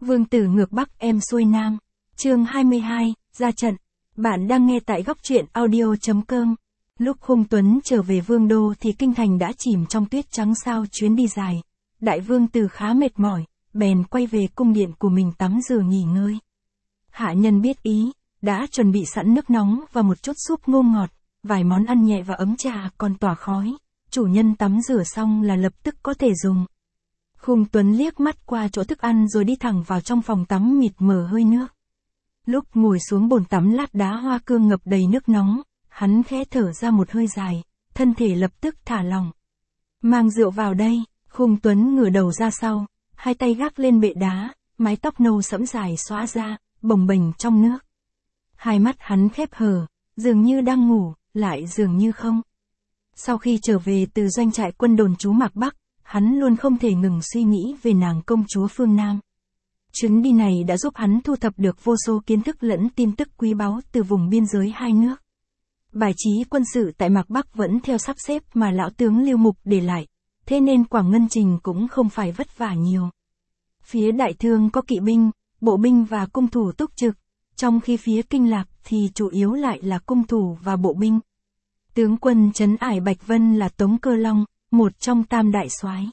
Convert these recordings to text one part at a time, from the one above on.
Vương tử ngược Bắc em xuôi Nam. Chương 22, ra trận. Bạn đang nghe tại góc truyện audio.com. Lúc Hung Tuấn trở về Vương đô thì kinh thành đã chìm trong tuyết trắng sau chuyến đi dài. Đại vương tử khá mệt mỏi, bèn quay về cung điện của mình tắm rửa nghỉ ngơi. Hạ nhân biết ý, đã chuẩn bị sẵn nước nóng và một chút súp ngô ngọt, vài món ăn nhẹ và ấm trà còn tỏa khói. Chủ nhân tắm rửa xong là lập tức có thể dùng. Hung Tuấn liếc mắt qua chỗ thức ăn rồi đi thẳng vào trong phòng tắm mịt mờ hơi nước. Lúc ngồi xuống bồn tắm lát đá hoa cương ngập đầy nước nóng, hắn khẽ thở ra một hơi dài, thân thể lập tức thả lỏng. Mang rượu vào đây, Hung Tuấn ngửa đầu ra sau, hai tay gác lên bệ đá, mái tóc nâu sẫm dài xõa ra, bồng bềnh trong nước. Hai mắt hắn khép hờ, dường như đang ngủ, lại dường như không. Sau khi trở về từ doanh trại quân đồn trú Mạc Bắc, hắn luôn không thể ngừng suy nghĩ về nàng công chúa phương Nam. Chuyến đi này đã giúp hắn thu thập được vô số kiến thức lẫn tin tức quý báu từ vùng biên giới hai nước. Bài trí quân sự tại Mạc Bắc vẫn theo sắp xếp mà lão tướng Lưu Mục để lại, thế nên Quảng Ngân Trình cũng không phải vất vả nhiều. Phía Đại Thương có kỵ binh, bộ binh và cung thủ túc trực, trong khi phía Kinh Lạc thì chủ yếu lại là cung thủ và bộ binh. Tướng quân trấn ải Bạch Vân là Tống Cơ Long, một trong tam đại soái.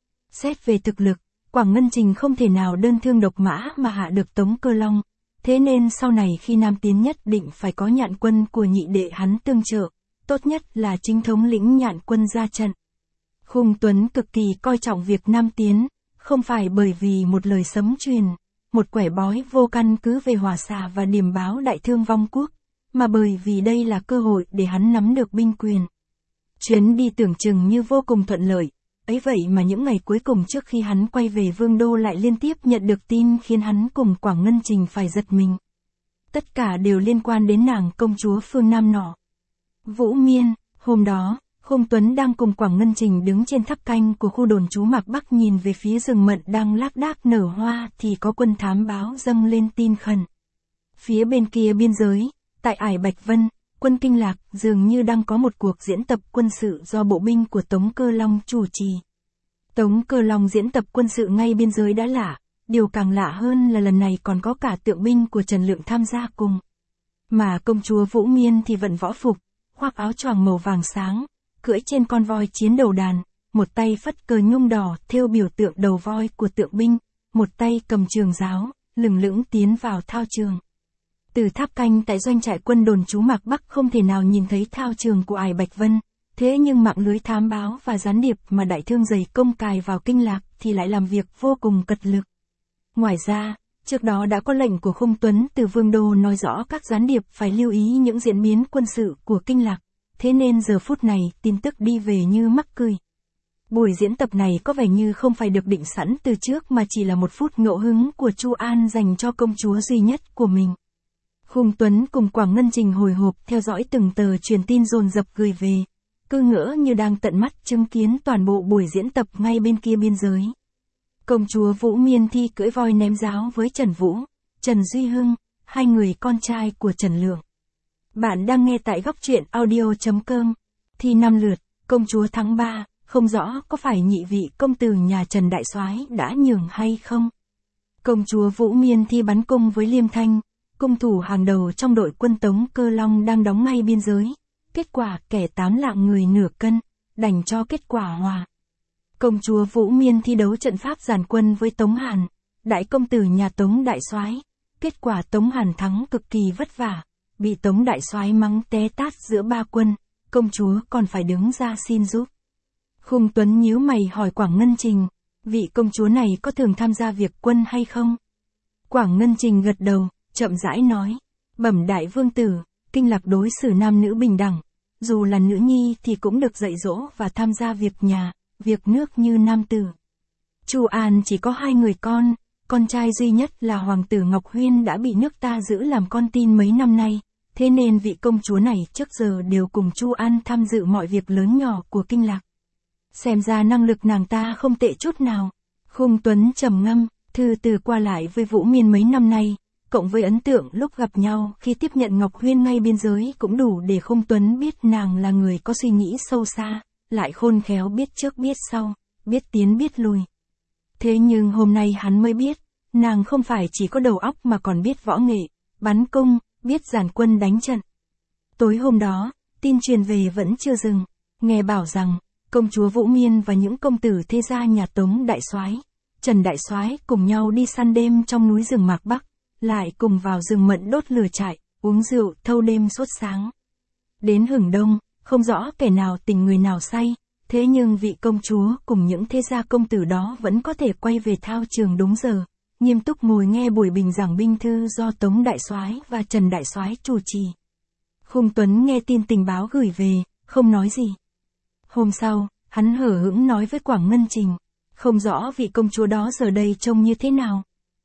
Xét về thực lực, Quảng Ngân Trình không thể nào đơn thương độc mã mà hạ được Tống Cơ Long, thế nên sau này khi Nam tiến nhất định phải có Nhạn quân của nhị đệ hắn tương trợ, tốt nhất là chính thống lĩnh Nhạn quân ra trận. Hung Tuấn cực kỳ coi trọng việc Nam tiến, không phải bởi vì một lời sấm truyền, một quẻ bói vô căn cứ về hỏa xà và điềm báo Đại Thương vong quốc, mà bởi vì đây là cơ hội để hắn nắm được binh quyền. Chuyến đi tưởng chừng như vô cùng thuận lợi, ấy vậy mà những ngày cuối cùng trước khi hắn quay về Vương đô lại liên tiếp nhận được tin khiến hắn cùng Quảng Ngân Trình phải giật mình. Tất cả đều liên quan đến nàng công chúa phương Nam nọ. Vũ Miên, hôm đó, Hung Tuấn đang cùng Quảng Ngân Trình đứng trên tháp canh của khu đồn trú Mạc Bắc nhìn về phía rừng mận đang lác đác nở hoa thì có quân thám báo dâng lên tin khẩn. Phía bên kia biên giới, tại ải Bạch Vân, quân Kinh Lạc dường như đang có một cuộc diễn tập quân sự do bộ binh của Tống Cơ Long chủ trì. Tống Cơ Long diễn tập quân sự ngay biên giới đã lạ, điều càng lạ hơn là lần này còn có cả tượng binh của Trần Lượng tham gia cùng. Mà công chúa Vũ Miên thì vận võ phục, khoác áo choàng màu vàng sáng, cưỡi trên con voi chiến đầu đàn, một tay phất cờ nhung đỏ thêu biểu tượng đầu voi của tượng binh, một tay cầm trường giáo, lừng lững tiến vào thao trường. Từ tháp canh tại doanh trại quân đồn trú Mạc Bắc không thể nào nhìn thấy thao trường của ải Bạch Vân, thế nhưng mạng lưới thám báo và gián điệp mà Đại Thương dày công cài vào Kinh Lạc thì lại làm việc vô cùng cật lực. Ngoài ra, trước đó đã có lệnh của Hung Tuấn từ Vương đô nói rõ các gián điệp phải lưu ý những diễn biến quân sự của Kinh Lạc, thế nên giờ phút này tin tức đi về như mắc cười. Buổi diễn tập này có vẻ như không phải được định sẵn từ trước mà chỉ là một phút ngẫu hứng của Chu An dành cho công chúa duy nhất của mình. Hung Tuấn cùng Quảng Ngân Trình hồi hộp theo dõi từng tờ truyền tin dồn dập gửi về, cứ ngỡ như đang tận mắt chứng kiến toàn bộ buổi diễn tập ngay bên kia biên giới. Công chúa Vũ Miên thi cưỡi voi ném giáo với Trần Vũ, Trần Duy Hưng, hai người con trai của Trần Lượng. Bạn đang nghe tại góc truyện audio.com. Thi 5 lượt, công chúa thắng 3, không rõ có phải nhị vị công tử nhà Trần Đại Soái đã nhường hay không. Công chúa Vũ Miên thi bắn cung với Liêm Thanh, cung thủ hàng đầu trong đội quân Tống Cơ Long đang đóng ngay biên giới. Kết quả kẻ 8 lạng người nửa cân, đành cho kết quả hòa. Công chúa Vũ Miên thi đấu trận pháp giàn quân với Tống Hàn, đại công tử nhà Tống Đại Soái. Kết quả Tống Hàn thắng cực kỳ vất vả, bị Tống Đại Soái mắng té tát giữa ba quân, công chúa còn phải đứng ra xin giúp. Hung Tuấn nhíu mày hỏi Quảng Ngân Trình, vị công chúa này có thường tham gia việc quân hay không? Quảng Ngân Trình gật đầu, chậm rãi nói, bẩm đại vương tử, Kinh Lạc đối xử nam nữ bình đẳng, dù là nữ nhi thì cũng được dạy dỗ và tham gia việc nhà, việc nước như nam tử. Chu An chỉ có 2 người con trai duy nhất là Hoàng tử Ngọc Huyên đã bị nước ta giữ làm con tin mấy năm nay, thế nên vị công chúa này trước giờ đều cùng Chu An tham dự mọi việc lớn nhỏ của Kinh Lạc. Xem ra năng lực nàng ta không tệ chút nào. Hung Tuấn trầm ngâm, thư từ qua lại với Vũ Miên mấy năm nay, cộng với ấn tượng lúc gặp nhau khi tiếp nhận Ngọc Huyên ngay biên giới cũng đủ để Hung Tuấn biết nàng là người có suy nghĩ sâu xa, lại khôn khéo biết trước biết sau, biết tiến biết lùi. Thế nhưng hôm nay hắn mới biết, Nàng không phải chỉ có đầu óc mà còn biết võ nghệ, bắn cung, biết dàn quân đánh trận. Tối hôm đó, tin truyền về vẫn chưa dừng, nghe bảo rằng, công chúa Vũ Miên và những công tử thế gia nhà Tống đại soái, Trần đại soái cùng nhau đi săn đêm trong núi rừng Mạc Bắc, lại cùng vào rừng Mận đốt lửa trại, uống rượu thâu đêm suốt sáng. Đến hửng đông, không rõ kẻ nào tình người nào say, thế nhưng vị công chúa cùng những thế gia công tử đó vẫn có thể quay về thao trường đúng giờ, nghiêm túc ngồi nghe buổi bình giảng binh thư do Tống đại soái và Trần đại soái chủ trì. Khung Tuấn nghe tin tình báo gửi về, không nói gì. Hôm sau, hắn hở hững nói với Quảng Ngân Trình, không rõ vị công chúa đó giờ đây trông như thế nào.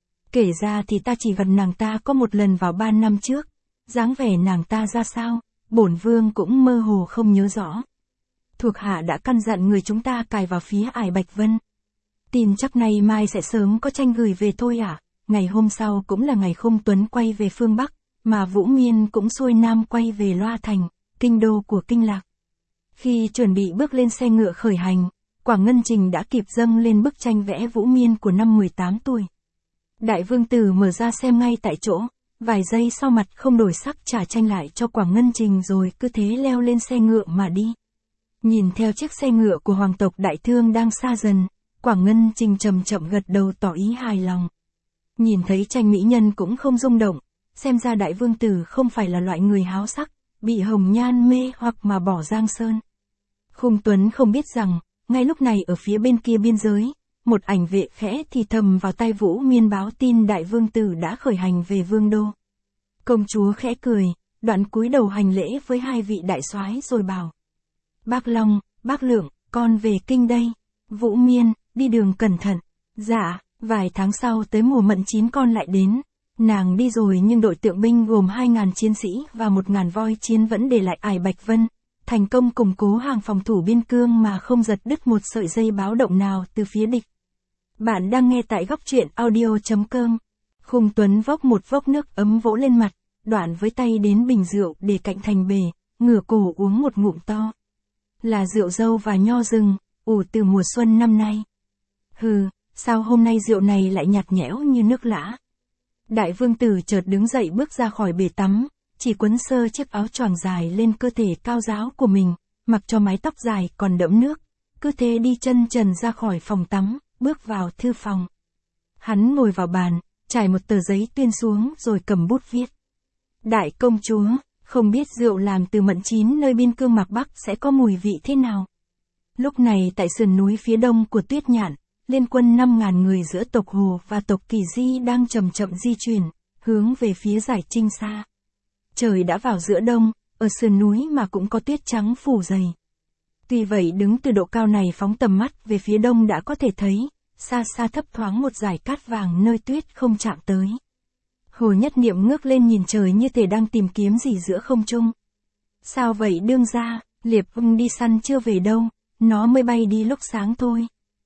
Kể ra thì ta chỉ gặp nàng ta có một lần vào 3 năm trước, dáng vẻ nàng ta ra sao, bổn vương cũng mơ hồ không nhớ rõ. Thuộc hạ đã căn dặn người chúng ta cài vào phía Ải Bạch Vân. Tin chắc nay mai sẽ sớm có tranh gửi về thôi à. Ngày hôm sau cũng là ngày Khung Tuấn quay về phương Bắc, mà Vũ Miên cũng xuôi Nam quay về Loa Thành, kinh đô của Kinh Lạc. Khi chuẩn bị bước lên xe ngựa khởi hành, Quảng Ngân Trình đã kịp dâng lên bức tranh vẽ Vũ Miên của năm 18 tuổi. Đại vương tử mở ra xem ngay tại chỗ, vài giây sau mặt không đổi sắc trả tranh lại cho Quảng Ngân Trình rồi cứ thế leo lên xe ngựa mà đi. Nhìn theo chiếc xe ngựa của hoàng tộc Đại Thương đang xa dần, Quảng Ngân Trình chậm chậm gật đầu tỏ ý hài lòng. Nhìn thấy tranh mỹ nhân cũng không rung động, xem ra đại vương tử không phải là loại người háo sắc, bị hồng nhan mê hoặc mà bỏ giang sơn. Khung Tuấn không biết rằng, ngay lúc này ở phía bên kia biên giới, một ảnh vệ khẽ thì thầm vào tai Vũ Miên báo tin đại vương tử đã khởi hành về vương đô. Công chúa khẽ cười, đoạn cúi đầu hành lễ với hai vị đại soái rồi bảo: Bác Long, bác Lượng, con về kinh đây. Vũ Miên, đi đường cẩn thận. Dạ, vài tháng sau tới mùa mận chín con lại đến. Nàng đi rồi nhưng đội tượng binh gồm 2.000 chiến sĩ và 1.000 voi chiến vẫn để lại Ải Bạch Vân, thành công củng cố hàng phòng thủ biên cương mà không giật đứt một sợi dây báo động nào từ phía địch. Bạn đang nghe tại góc truyện audio.com. Khung Tuấn vốc một vốc nước ấm vỗ lên mặt, đoạn với tay đến bình rượu để cạnh thành bể, ngửa cổ uống một ngụm to. Là rượu dâu và nho rừng, ủ từ mùa xuân năm nay. Hừ, sao hôm nay rượu này lại nhạt nhẽo như nước lã. Đại vương tử chợt đứng dậy bước ra khỏi bể tắm, chỉ quấn sơ chiếc áo choàng dài lên cơ thể cao ráo của mình, mặc cho mái tóc dài còn đẫm nước, cứ thế đi chân trần ra khỏi phòng tắm, bước vào thư phòng. Hắn ngồi vào bàn, trải một tờ giấy tuyên xuống rồi cầm bút viết. Đại công chúa, không biết rượu làm từ mận chín nơi biên cương Mạc Bắc sẽ có mùi vị thế nào. Lúc này tại sườn núi phía đông của Tuyết Nhạn, liên quân 5.000 người giữa tộc Hồ và tộc Kỳ Di đang chậm chậm di chuyển, hướng về phía dải Trinh Sa. Trời đã vào giữa đông, ở sườn núi mà cũng có tuyết trắng phủ dày. Tuy vậy đứng từ độ cao này phóng tầm mắt về phía đông đã có thể thấy, xa xa thấp thoáng một dải cát vàng nơi tuyết không chạm tới. Hồ Nhất Niệm ngước lên nhìn trời như thể đang tìm kiếm gì giữa không trung. Sao vậy đương gia, Liệp Ưng đi săn chưa về đâu, nó mới bay đi lúc sáng thôi.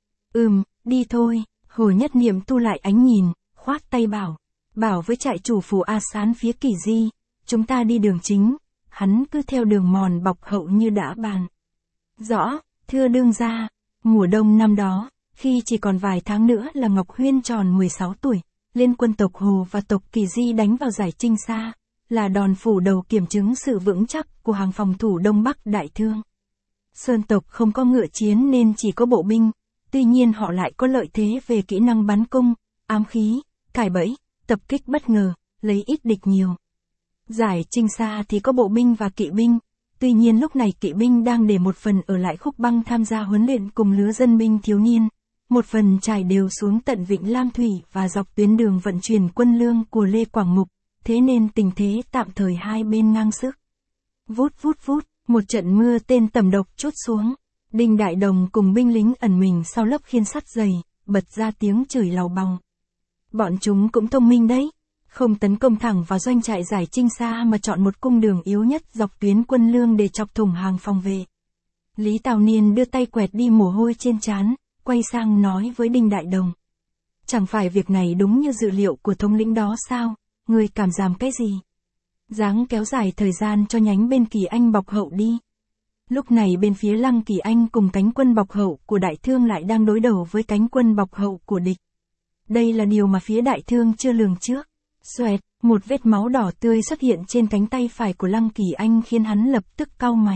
Đi thôi. Hồ Nhất Niệm thu lại ánh nhìn, khoát tay bảo với trại chủ phủ A Sán phía Kỳ Di, chúng ta đi đường chính, hắn cứ theo đường mòn bọc hậu như đã bàn. Rõ, thưa đương gia. Mùa đông năm đó, khi chỉ còn vài tháng nữa là Ngọc Huyên tròn 16 tuổi, liên quân tộc Hồ và tộc Kỳ Di đánh vào dải Trinh Sa, là đòn phủ đầu kiểm chứng sự vững chắc của hàng phòng thủ Đông Bắc Đại Thương. Sơn tộc không có ngựa chiến nên chỉ có bộ binh, tuy nhiên họ lại có lợi thế về kỹ năng bắn cung, ám khí, cài bẫy, tập kích bất ngờ, lấy ít địch nhiều. Dải Trinh Sa thì có bộ binh và kỵ binh, tuy nhiên lúc này kỵ binh đang để một phần ở lại Khúc Băng tham gia huấn luyện cùng lứa dân binh thiếu niên, một phần trải đều xuống tận Vịnh Lam Thủy và dọc tuyến đường vận chuyển quân lương của Lê Quảng Mục, thế nên tình thế tạm thời hai bên ngang sức. Vút, một trận mưa tên tầm độc trút xuống. Đinh Đại Đồng cùng binh lính ẩn mình sau lớp khiên sắt dày, bật ra tiếng chửi làu bòng. Bọn chúng cũng thông minh đấy, không tấn công thẳng vào doanh trại dải Trinh Sa mà chọn một cung đường yếu nhất dọc tuyến quân lương để chọc thủng hàng phòng vệ. Lý Tào Niên đưa tay quẹt đi mồ hôi trên trán, quay sang nói với Đinh Đại Đồng. Chẳng phải việc này đúng như dự liệu của thống lĩnh đó sao, người cảm giảm cái gì? Ráng kéo dài thời gian cho nhánh bên Kỳ Anh bọc hậu đi. Lúc này bên phía Lăng Kỳ Anh cùng cánh quân bọc hậu của Đại Thương lại đang đối đầu với cánh quân bọc hậu của địch. Đây là điều mà phía đại thương chưa lường trước. Xoẹt, một vết máu đỏ tươi xuất hiện trên cánh tay phải của Lăng Kỳ Anh khiến hắn lập tức cau mày.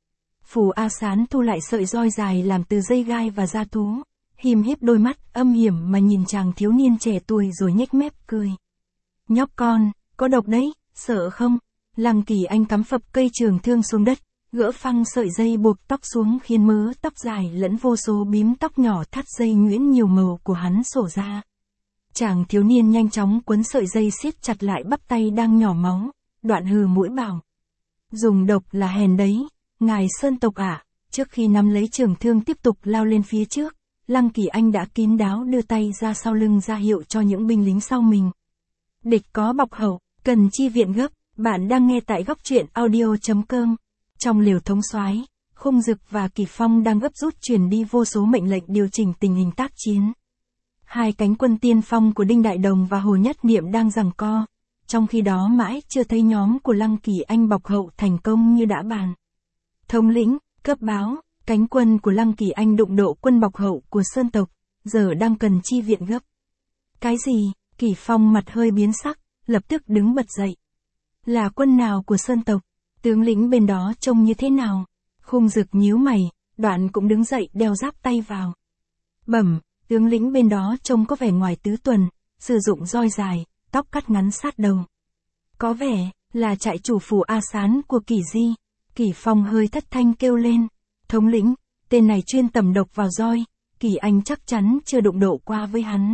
Phù A Sán thu lại sợi roi dài làm từ dây gai và da thú, hìm híp đôi mắt âm hiểm mà nhìn chàng thiếu niên trẻ tuổi rồi nhếch mép cười. Nhóc con, có độc đấy, sợ không? Lăng Kỳ Anh cắm phập cây trường thương xuống đất, gỡ phăng sợi dây buộc tóc xuống khiến mớ tóc dài lẫn vô số bím tóc nhỏ thắt dây nhuyễn nhiều màu của hắn xổ ra. Chàng thiếu niên nhanh chóng quấn sợi dây siết chặt lại bắp tay đang nhỏ máu, đoạn hừ mũi bảo. Dùng độc là hèn đấy, ngài Sơn tộc ạ. Trước khi nắm lấy trường thương tiếp tục lao lên phía trước, Lăng Kỳ Anh đã kín đáo đưa tay ra sau lưng ra hiệu cho những binh lính sau mình. Địch có bọc hậu, cần chi viện gấp, bạn đang nghe tại góc truyện audio.com. Trong lều thống soái, Khung Dực và Kỳ Phong đang gấp rút truyền đi vô số mệnh lệnh điều chỉnh tình hình tác chiến. Hai cánh quân tiên phong của Đinh Đại Đồng và Hồ Nhất Niệm đang giằng co, trong khi đó mãi chưa thấy nhóm của Lăng Kỳ Anh bọc hậu thành công như đã bàn. Thống lĩnh, cấp báo, cánh quân của Lăng Kỳ Anh đụng độ quân bọc hậu của Sơn tộc, giờ đang cần chi viện gấp. Cái gì? Kỳ Phong mặt hơi biến sắc, lập tức đứng bật dậy. Là quân nào của Sơn tộc? Tướng lĩnh bên đó trông như thế nào? Khung Dực nhíu mày, đoạn cũng đứng dậy đeo giáp tay vào. Bẩm, tướng lĩnh bên đó trông có vẻ ngoài tứ tuần, sử dụng roi dài, tóc cắt ngắn sát đầu. Có vẻ là trại chủ Phù A Sán của Kỳ Di. Kỳ Phong hơi thất thanh kêu lên. Thống lĩnh, tên này chuyên tẩm độc vào roi, Kỳ Anh chắc chắn chưa đụng độ qua với hắn.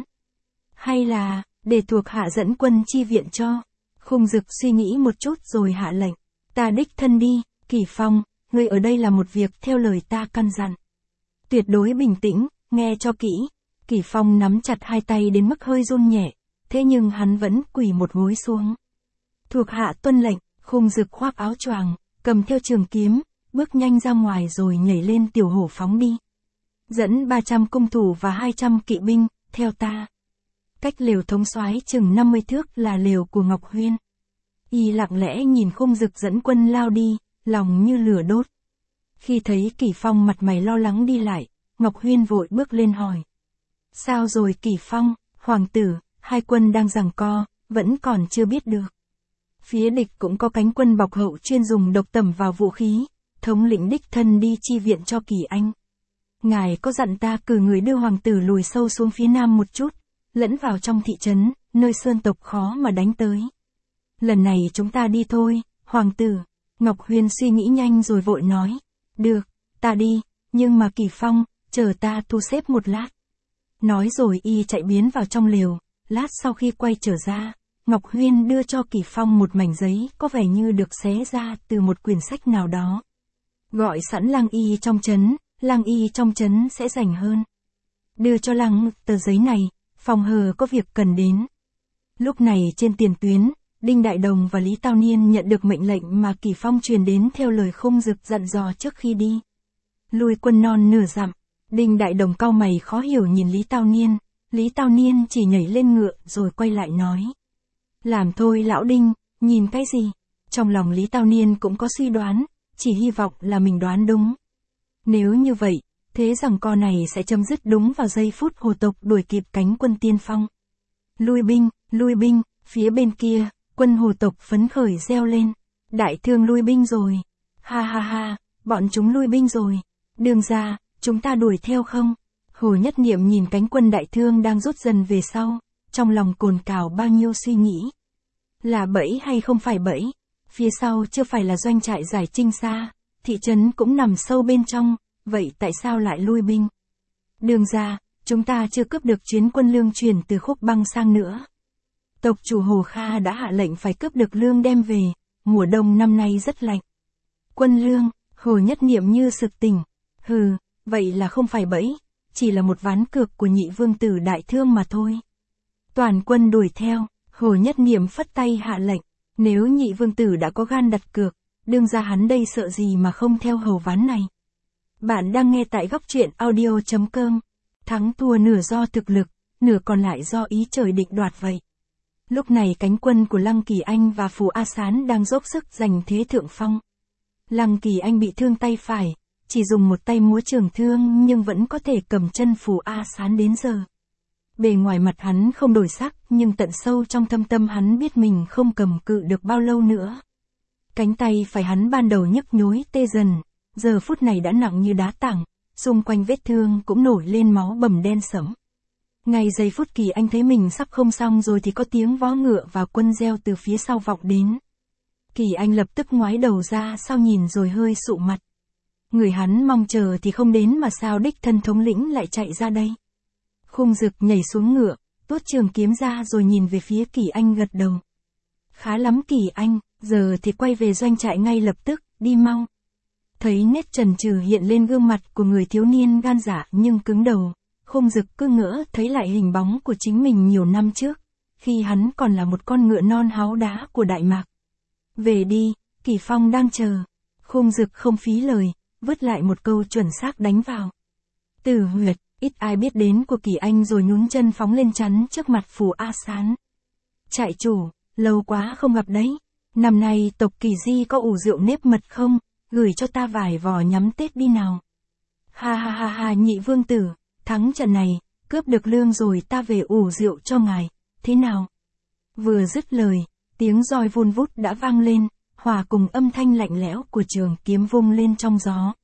Hay là, để thuộc hạ dẫn quân chi viện cho? Khung Dực suy nghĩ một chút rồi hạ lệnh. Ta đích thân đi, Kỳ Phong, ngươi ở đây là một việc theo lời ta căn dặn. Tuyệt đối bình tĩnh, nghe cho kỹ. Kỳ Phong nắm chặt hai tay đến mức hơi run nhẹ, thế nhưng hắn vẫn quỳ một gối xuống. Thuộc hạ tuân lệnh. Khung Dực khoác áo choàng, cầm theo trường kiếm, bước nhanh ra ngoài rồi nhảy lên tiểu hổ phóng đi. Dẫn 300 cung thủ và 200 kỵ binh, theo ta. Cách lều thống soái chừng 50 thước là lều của Ngọc Huyên. Y lặng lẽ nhìn Khung Dực dẫn quân lao đi, lòng như lửa đốt. Khi thấy Kỳ Phong mặt mày lo lắng đi lại, Ngọc Huyên vội bước lên hỏi. Sao rồi Kỳ Phong, hoàng tử, hai quân đang giằng co, vẫn còn chưa biết được. Phía địch cũng có cánh quân bọc hậu chuyên dùng độc tẩm vào vũ khí, thống lĩnh đích thân đi chi viện cho Kỳ Anh. Ngài có dặn ta cử người đưa hoàng tử lùi sâu xuống phía nam một chút, lẫn vào trong thị trấn, nơi Sơn tộc khó mà đánh tới. Lần này chúng ta đi thôi, hoàng tử. Ngọc Huyên suy nghĩ nhanh rồi vội nói. Được, ta đi, nhưng mà Kỳ Phong, chờ ta thu xếp một lát. Nói rồi y chạy biến vào trong lều, lát sau khi quay trở ra, Ngọc Huyên đưa cho Kỳ Phong một mảnh giấy có vẻ như được xé ra từ một quyển sách nào đó. Gọi sẵn Lang Y trong trấn, Lang Y trong trấn sẽ rảnh hơn. Đưa cho Lang tờ giấy này, phòng hờ có việc cần đến. Lúc này trên tiền tuyến, Đinh Đại Đồng và Lý Tao Niên nhận được mệnh lệnh mà Kỳ Phong truyền đến theo lời Khung Dực dặn dò trước khi đi. Lui quân non nửa dặm, Đinh Đại Đồng cau mày khó hiểu nhìn Lý Tao Niên, Lý Tao Niên chỉ nhảy lên ngựa rồi quay lại nói. Làm thôi lão Đinh, nhìn cái gì? Trong lòng Lý Tao Niên cũng có suy đoán, chỉ hy vọng là mình đoán đúng. Nếu như vậy, thế rằng con này sẽ chấm dứt đúng vào giây phút Hồ tộc đuổi kịp cánh quân tiên phong. Lui binh, phía bên kia, quân Hồ tộc phấn khởi reo lên. Đại thương lui binh rồi. Ha ha ha, bọn chúng lui binh rồi. Đường ra, chúng ta đuổi theo không? Hồ Nhất Niệm nhìn cánh quân đại thương đang rút dần về sau, trong lòng cồn cào bao nhiêu suy nghĩ. Là bẫy hay không phải bẫy? Phía sau chưa phải là doanh trại Giải Trinh Sa, thị trấn cũng nằm sâu bên trong, vậy tại sao lại lui binh? Đường ra, chúng ta chưa cướp được chuyến quân lương chuyển từ Khúc Băng sang nữa. Tộc chủ Hồ Kha đã hạ lệnh phải cướp được lương đem về, mùa đông năm nay rất lạnh. Quân lương, Hồ Nhất Niệm như sực tỉnh. Hừ, vậy là không phải bẫy, chỉ là một ván cược của nhị vương tử đại thương mà thôi. Toàn quân đuổi theo, Hồ Nhất Niệm phất tay hạ lệnh, nếu nhị vương tử đã có gan đặt cược, đương ra hắn đây sợ gì mà không theo hầu ván này. Bạn đang nghe tại góc truyện audio.com, thắng thua nửa do thực lực, nửa còn lại do ý trời định đoạt vậy. Lúc này cánh quân của Lăng Kỳ Anh và Phù A Sán đang dốc sức giành thế thượng phong. Lăng Kỳ Anh bị thương tay phải, chỉ dùng một tay múa trường thương nhưng vẫn có thể cầm chân Phù A Sán đến giờ. Bề ngoài mặt hắn không đổi sắc, nhưng tận sâu trong thâm tâm hắn biết mình không cầm cự được bao lâu nữa. Cánh tay phải hắn ban đầu nhức nhối tê dần, giờ phút này đã nặng như đá tảng, xung quanh vết thương cũng nổi lên máu bầm đen sẫm. Ngay giây phút Kỳ Anh thấy mình sắp không xong rồi thì có tiếng vó ngựa và quân reo từ phía sau vọng đến. Kỳ Anh lập tức ngoái đầu ra sau nhìn rồi hơi sụ mặt. Người hắn mong chờ thì không đến mà sao đích thân thống lĩnh lại chạy ra đây. Khung Dực nhảy xuống ngựa, tuốt trường kiếm ra rồi nhìn về phía Kỳ Anh gật đầu. Khá lắm Kỳ Anh, giờ thì quay về doanh trại ngay lập tức, đi mau. Thấy nét chần chừ hiện lên gương mặt của người thiếu niên gan dạ nhưng cứng đầu, Khung Dực cứ ngỡ thấy lại hình bóng của chính mình nhiều năm trước, khi hắn còn là một con ngựa non háo đá của Đại Mạc. Về đi, Kỳ Phong đang chờ. Khung Dực không phí lời, vứt lại một câu chuẩn xác đánh vào. Tử huyệt, ít ai biết đến của Kỳ Anh rồi nhún chân phóng lên chắn trước mặt Phù A Sán. Trại chủ, lâu quá không gặp đấy. Năm nay tộc Kỳ Di có ủ rượu nếp mật không? Gửi cho ta vài vò nhắm Tết đi nào. Ha ha ha ha nhị vương tử, thắng trận này, cướp được lương rồi ta về ủ rượu cho ngài, thế nào? Vừa dứt lời, tiếng roi vun vút đã vang lên, hòa cùng âm thanh lạnh lẽo của trường kiếm vung lên trong gió.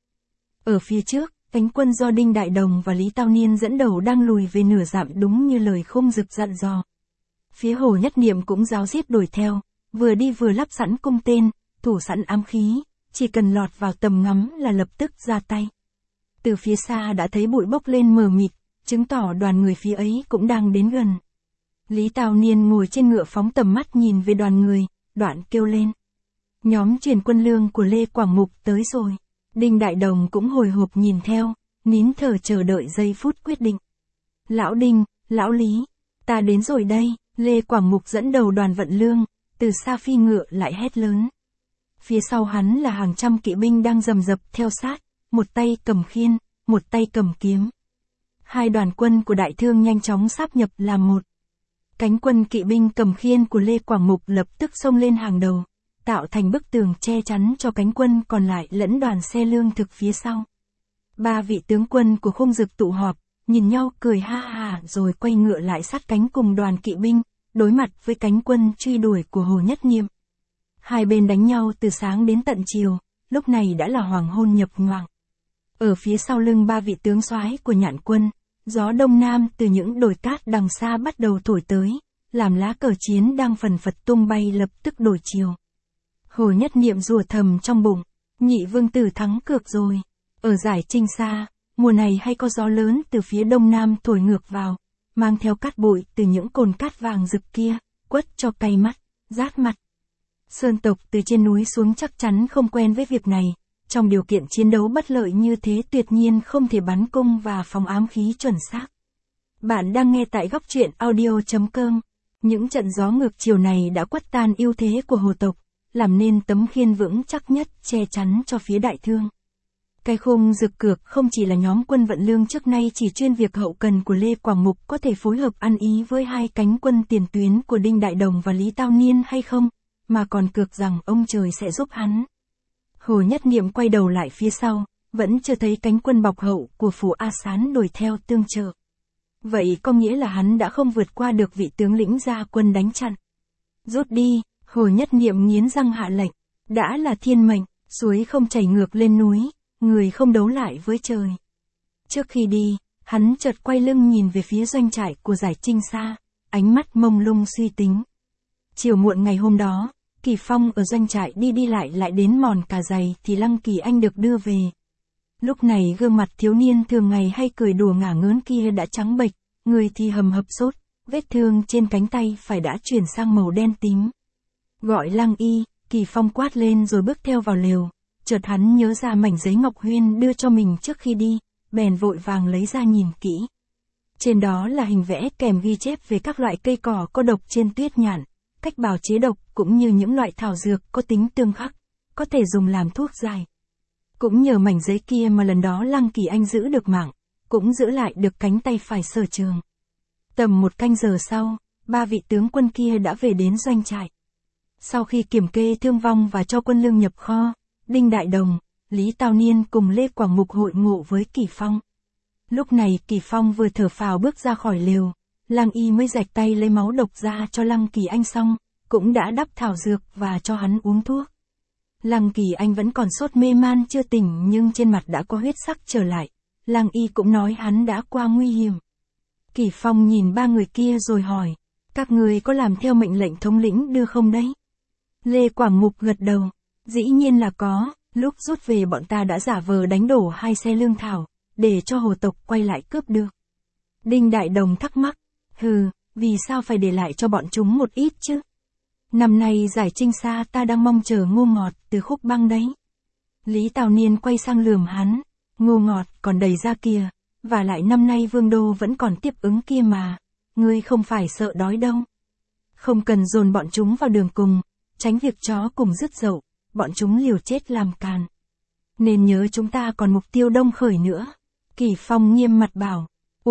Ở phía trước, cánh quân do Đinh Đại Đồng và Lý Tao Niên dẫn đầu đang lùi về nửa dặm đúng như lời Khung Dực dặn dò. Phía Hồ Nhất Niệm cũng ráo riết đuổi theo, vừa đi vừa lắp sẵn cung tên, thủ sẵn ám khí, chỉ cần lọt vào tầm ngắm là lập tức ra tay. Từ phía xa đã thấy bụi bốc lên mờ mịt, chứng tỏ đoàn người phía ấy cũng đang đến gần. Lý Tào Niên ngồi trên ngựa phóng tầm mắt nhìn về đoàn người, đoạn kêu lên. Nhóm truyền quân lương của Lê Quảng Mục tới rồi. Đinh Đại Đồng cũng hồi hộp nhìn theo, nín thở chờ đợi giây phút quyết định. Lão Đinh, lão Lý, ta đến rồi đây. Lê Quảng Mục dẫn đầu đoàn vận lương, từ xa phi ngựa lại hét lớn. Phía sau hắn là hàng trăm kỵ binh đang rầm rập theo sát, một tay cầm khiên, một tay cầm kiếm. Hai đoàn quân của Đại Thương nhanh chóng sáp nhập làm một. Cánh quân kỵ binh cầm khiên của Lê Quảng Mục lập tức xông lên hàng đầu, tạo thành bức tường che chắn cho cánh quân còn lại lẫn đoàn xe lương thực phía sau. Ba vị tướng quân của Khung Dực tụ họp, nhìn nhau cười ha ha rồi quay ngựa lại sát cánh cùng đoàn kỵ binh, đối mặt với cánh quân truy đuổi của Hồ Nhất Niệm. Hai bên đánh nhau từ sáng đến tận chiều, lúc này đã là hoàng hôn nhập nhoạng. Ở phía sau lưng ba vị tướng soái của Nhạn quân, gió đông nam từ những đồi cát đằng xa bắt đầu thổi tới, làm lá cờ chiến đang phần phật tung bay lập tức đổi chiều. Hồ Nhất Niệm rủa thầm trong bụng, nhị vương tử thắng cược rồi. Ở giải Trinh Sa, mùa này hay có gió lớn từ phía đông nam thổi ngược vào, mang theo cát bụi từ những cồn cát vàng rực kia, quất cho cay mắt, rát mặt. Sơn tộc từ trên núi xuống chắc chắn không quen với việc này, trong điều kiện chiến đấu bất lợi như thế tuyệt nhiên không thể bắn cung và phóng ám khí chuẩn xác. Bạn đang nghe tại góc truyện audio.com. Những trận gió ngược chiều này đã quất tan ưu thế của Hồ tộc, làm nên tấm khiên vững chắc nhất che chắn cho phía Đại Thương. Cái Khung Dực cược không chỉ là nhóm quân vận lương trước nay chỉ chuyên việc hậu cần của Lê Quảng Mục có thể phối hợp ăn ý với hai cánh quân tiền tuyến của Đinh Đại Đồng và Lý Tao Niên hay không, mà còn cược rằng ông trời sẽ giúp hắn. Hồ Nhất Niệm quay đầu lại phía sau, vẫn chưa thấy cánh quân bọc hậu của Phù A Sán đuổi theo tương trợ. Vậy có nghĩa là hắn đã không vượt qua được vị tướng lĩnh ra quân đánh chặn. Rút đi, Hồ Nhất Niệm nghiến răng hạ lệnh, đã là thiên mệnh, suối không chảy ngược lên núi, người không đấu lại với trời. Trước khi đi, hắn chợt quay lưng nhìn về phía doanh trại của giải Trinh Sa, ánh mắt mông lung suy tính. Chiều muộn ngày hôm đó, Kỳ Phong ở doanh trại đi lại đến mòn cà giày thì Lăng Kỳ Anh được đưa về. Lúc này gương mặt thiếu niên thường ngày hay cười đùa ngả ngớn kia đã trắng bệch, người thì hầm hập sốt, vết thương trên cánh tay phải đã chuyển sang màu đen tím. Gọi Lăng Y, Kỳ Phong quát lên rồi bước theo vào lều, chợt hắn nhớ ra mảnh giấy Ngọc Huyên đưa cho mình trước khi đi, bèn vội vàng lấy ra nhìn kỹ. Trên đó là hình vẽ kèm ghi chép về các loại cây cỏ có độc trên tuyết nhạn, cách bào chế độc cũng như những loại thảo dược có tính tương khắc, có thể dùng làm thuốc giải. Cũng nhờ mảnh giấy kia mà lần đó Lăng Kỳ Anh giữ được mạng, cũng giữ lại được cánh tay phải Sở Trường. Tầm một canh giờ sau, ba vị tướng quân kia đã về đến doanh trại. Sau khi kiểm kê thương vong và cho quân lương nhập kho, Đinh Đại Đồng, Lý Tao Niên cùng Lê Quảng Mục hội ngộ với Kỳ Phong. Lúc này Kỳ Phong vừa thở phào bước ra khỏi lều, Lăng Y mới rạch tay lấy máu độc ra cho Lăng Kỳ Anh xong, cũng đã đắp thảo dược và cho hắn uống thuốc. Lăng Kỳ Anh vẫn còn sốt mê man chưa tỉnh nhưng trên mặt đã có huyết sắc trở lại. Lăng Y cũng nói hắn đã qua nguy hiểm. Kỳ Phong nhìn ba người kia rồi hỏi, các người có làm theo mệnh lệnh thống lĩnh đưa không đấy? Lê Quảng Mục gật đầu, dĩ nhiên là có, lúc rút về bọn ta đã giả vờ đánh đổ 2 xe lương thảo, để cho hồ tộc quay lại cướp được. Đinh Đại Đồng thắc mắc, vì sao phải để lại cho bọn chúng một ít chứ? Năm nay giải Trinh Sa ta đang mong chờ Ngô Ngọt từ Khúc Băng đấy. Lý Tào Niên quay sang lườm hắn, Ngô Ngọt còn đầy ra kìa, và lại năm nay Vương Đô vẫn còn tiếp ứng kia mà, ngươi không phải sợ đói đâu. Không cần dồn bọn chúng vào đường cùng, tránh việc chó cùng rứt dậu, bọn chúng liều chết làm càn. Nên nhớ chúng ta còn mục tiêu Đông Khởi nữa. Kỳ Phong nghiêm mặt bảo,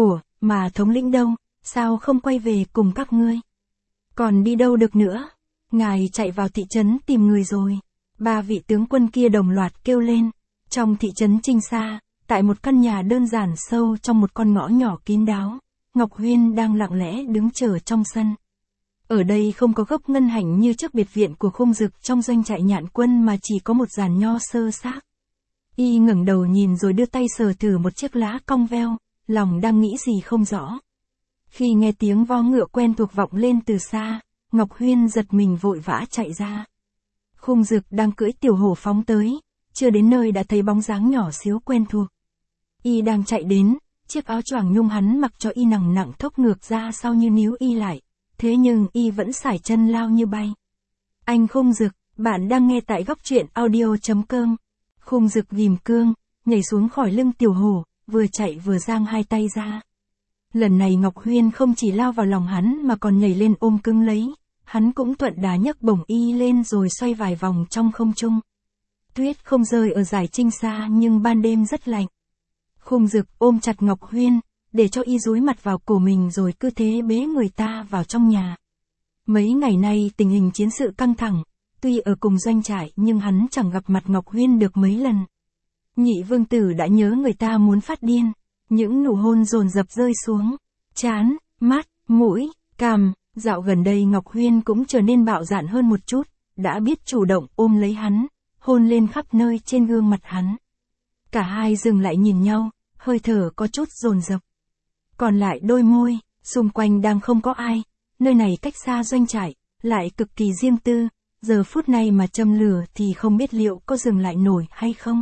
mà thống lĩnh đâu, sao không quay về cùng các ngươi? Còn đi đâu được nữa? Ngài chạy vào thị trấn tìm người rồi. 3 vị tướng quân kia đồng loạt kêu lên. Trong thị trấn Trinh Sa, tại một căn nhà đơn giản sâu trong một con ngõ nhỏ kín đáo, Ngọc Huyên đang lặng lẽ đứng chờ trong sân. Ở đây không có gốc ngân hạnh như trước biệt viện của Khung Dực trong doanh trại Nhạn Quân mà chỉ có một giàn nho sơ xác. Y ngẩng đầu nhìn rồi đưa tay sờ thử một chiếc lá cong veo, lòng đang nghĩ gì không rõ. Khi nghe tiếng vó ngựa quen thuộc vọng lên từ xa, Ngọc Huyên giật mình vội vã chạy ra. Khung Dực đang cưỡi tiểu hổ phóng tới, chưa đến nơi đã thấy bóng dáng nhỏ xíu quen thuộc. Y đang chạy đến, chiếc áo choàng nhung hắn mặc cho Y nặng nặng thốc ngược ra sau như níu Y lại, thế nhưng Y vẫn sải chân lao như bay. Anh Khung Dực, bạn đang nghe tại góc truyện audio.com. Khung Dực ghim cương, nhảy xuống khỏi lưng tiểu hổ, vừa chạy vừa giang 2 tay ra. Lần này Ngọc Huyên không chỉ lao vào lòng hắn mà còn nhảy lên ôm cứng lấy, hắn cũng thuận đá nhấc bổng Y lên rồi xoay vài vòng trong không trung. Tuyết không rơi ở dải Trinh Sa nhưng ban đêm rất lạnh. Khung Dực ôm chặt Ngọc Huyên, để cho Y dúi mặt vào cổ mình rồi cứ thế bế người ta vào trong nhà. Mấy ngày nay tình hình chiến sự căng thẳng, tuy ở cùng doanh trại nhưng hắn chẳng gặp mặt Ngọc Huyên được mấy lần. Nhị vương tử đã nhớ người ta muốn phát điên, những nụ hôn dồn dập rơi xuống, trán, mắt, mũi, cằm. Dạo gần đây Ngọc Huyên cũng trở nên bạo dạn hơn một chút, đã biết chủ động ôm lấy hắn, hôn lên khắp nơi trên gương mặt hắn. Cả hai dừng lại nhìn nhau, hơi thở có chút dồn dập. Còn lại đôi môi, xung quanh đang không có ai, nơi này cách xa doanh trại, lại cực kỳ riêng tư, giờ phút này mà châm lửa thì không biết liệu có dừng lại nổi hay không.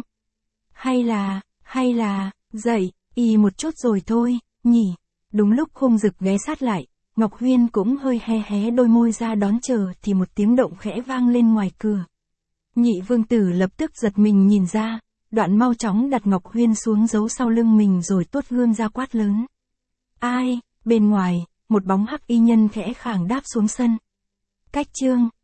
Hay là, dậy, Y một chút rồi thôi, nhỉ. Đúng lúc Khung Dực ghé sát lại, Ngọc Huyên cũng hơi hé đôi môi ra đón chờ thì một tiếng động khẽ vang lên ngoài cửa. Nhị vương tử lập tức giật mình nhìn ra, đoạn mau chóng đặt Ngọc Huyên xuống giấu sau lưng mình rồi tuốt gươm ra quát lớn. Ai? Bên ngoài, một bóng hắc y nhân khẽ khàng đáp xuống sân. Cách Trương,